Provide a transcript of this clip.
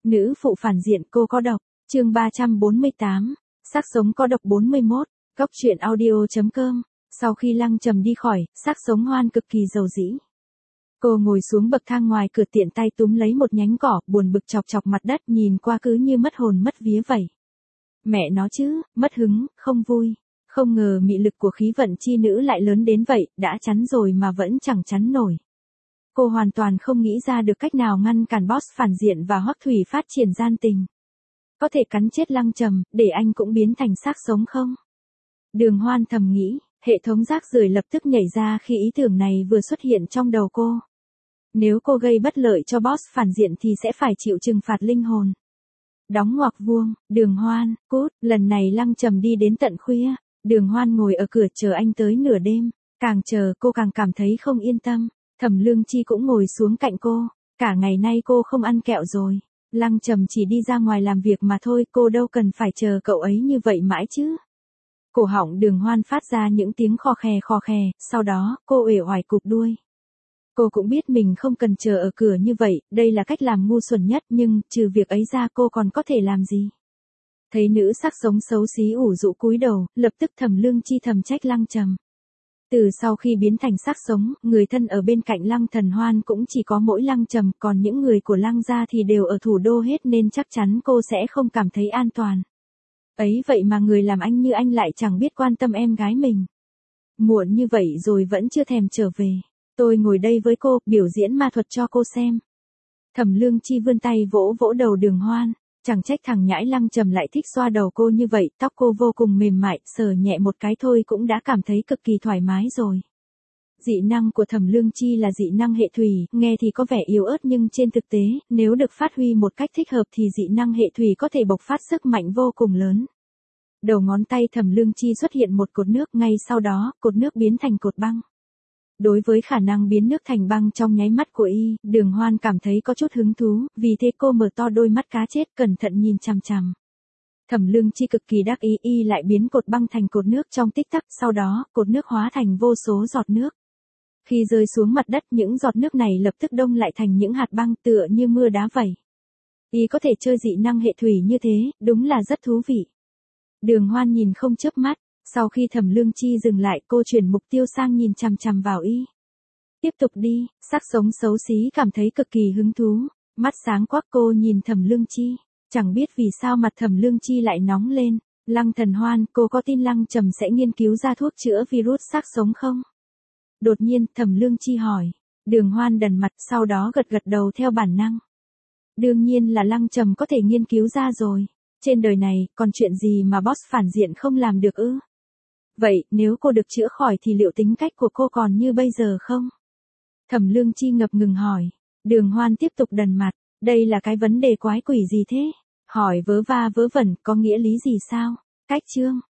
Nữ phụ phản diện cô có độc, chương 348, xác sống có độc 41, góc truyện audio.com. Sau khi Lăng Trầm đi khỏi, xác sống Hoan cực kỳ dầu dĩ. Cô ngồi xuống bậc thang ngoài cửa tiện tay túm lấy một nhánh cỏ, buồn bực chọc chọc mặt đất, nhìn qua cứ như mất hồn mất vía vậy. Mẹ nó chứ, mất hứng, không vui. Không ngờ mị lực của khí vận chi nữ lại lớn đến vậy, đã chắn rồi mà vẫn chẳng chắn nổi. Cô hoàn toàn không nghĩ ra được cách nào ngăn cản boss phản diện và Hoắc Thủy phát triển gian tình. Có thể cắn chết Lăng Trầm, để anh cũng biến thành xác sống không? Đường Hoan thầm nghĩ, hệ thống rác rưởi lập tức nhảy ra khi ý tưởng này vừa xuất hiện trong đầu cô. Nếu cô gây bất lợi cho boss phản diện thì sẽ phải chịu trừng phạt linh hồn. Đóng ngoặc vuông, Đường Hoan, cút, lần này Lăng Trầm đi đến tận khuya. Đường Hoan ngồi ở cửa chờ anh tới nửa đêm, càng chờ cô càng cảm thấy không yên tâm. Thẩm Lương Chi cũng ngồi xuống cạnh cô, cả ngày nay cô không ăn kẹo rồi. Lăng Trầm chỉ đi ra ngoài làm việc mà thôi, cô đâu cần phải chờ cậu ấy như vậy mãi chứ. Cổ họng Đường Hoan phát ra những tiếng khò khè, sau đó, cô uể oải cụp đuôi. Cô cũng biết mình không cần chờ ở cửa như vậy, đây là cách làm ngu xuẩn nhất, nhưng, trừ việc ấy ra cô còn có thể làm gì? Thấy nữ xác sống xấu xí ủ rũ cúi đầu, lập tức Thẩm Lương Chi thầm trách Lăng Trầm. Từ sau khi biến thành xác sống, người thân ở bên cạnh Lăng Thần Hoan cũng chỉ có mỗi Lăng Trầm, còn những người của Lăng gia thì đều ở thủ đô hết nên chắc chắn cô sẽ không cảm thấy an toàn. Ấy vậy mà người làm anh như anh lại chẳng biết quan tâm em gái mình. Muộn như vậy rồi vẫn chưa thèm trở về. Tôi ngồi đây với cô, biểu diễn ma thuật cho cô xem. Thẩm Lương Chi vươn tay vỗ vỗ đầu Đường Hoan. Chẳng trách thằng nhãi Lăng Trầm lại thích xoa đầu cô như vậy, tóc cô vô cùng mềm mại, sờ nhẹ một cái thôi cũng đã cảm thấy cực kỳ thoải mái rồi. Dị năng của Thẩm Lương Chi là dị năng hệ thủy, nghe thì có vẻ yếu ớt nhưng trên thực tế, nếu được phát huy một cách thích hợp thì dị năng hệ thủy có thể bộc phát sức mạnh vô cùng lớn. Đầu ngón tay Thẩm Lương Chi xuất hiện một cột nước, ngay sau đó, cột nước biến thành cột băng. Đối với khả năng biến nước thành băng trong nháy mắt của y, Đường Hoan cảm thấy có chút hứng thú, vì thế cô mở to đôi mắt cá chết cẩn thận nhìn chằm chằm. Thẩm Lương Chi cực kỳ đắc ý, y lại biến cột băng thành cột nước trong tích tắc, sau đó, cột nước hóa thành vô số giọt nước. Khi rơi xuống mặt đất, những giọt nước này lập tức đông lại thành những hạt băng tựa như mưa đá vậy. Y có thể chơi dị năng hệ thủy như thế, đúng là rất thú vị. Đường Hoan nhìn không chớp mắt. Sau khi Thẩm Lương Chi dừng lại, cô chuyển mục tiêu sang nhìn chằm chằm vào y. Tiếp tục đi, xác sống xấu xí cảm thấy cực kỳ hứng thú, mắt sáng quắc cô nhìn Thẩm Lương Chi, chẳng biết vì sao mặt Thẩm Lương Chi lại nóng lên. Lăng Thần Hoan, cô có tin Lăng Trầm sẽ nghiên cứu ra thuốc chữa virus xác sống không? Đột nhiên, Thẩm Lương Chi hỏi. Đường Hoan đần mặt, sau đó gật gật đầu theo bản năng. Đương nhiên là Lăng Trầm có thể nghiên cứu ra rồi. Trên đời này, còn chuyện gì mà boss phản diện không làm được ư? Vậy, nếu cô được chữa khỏi thì liệu tính cách của cô còn như bây giờ không? Thẩm Lương Chi ngập ngừng hỏi. Đường Hoan tiếp tục đần mặt. Đây là cái vấn đề quái quỷ gì thế? Hỏi vớ va vớ vẩn, có nghĩa lý gì sao? Cách chương.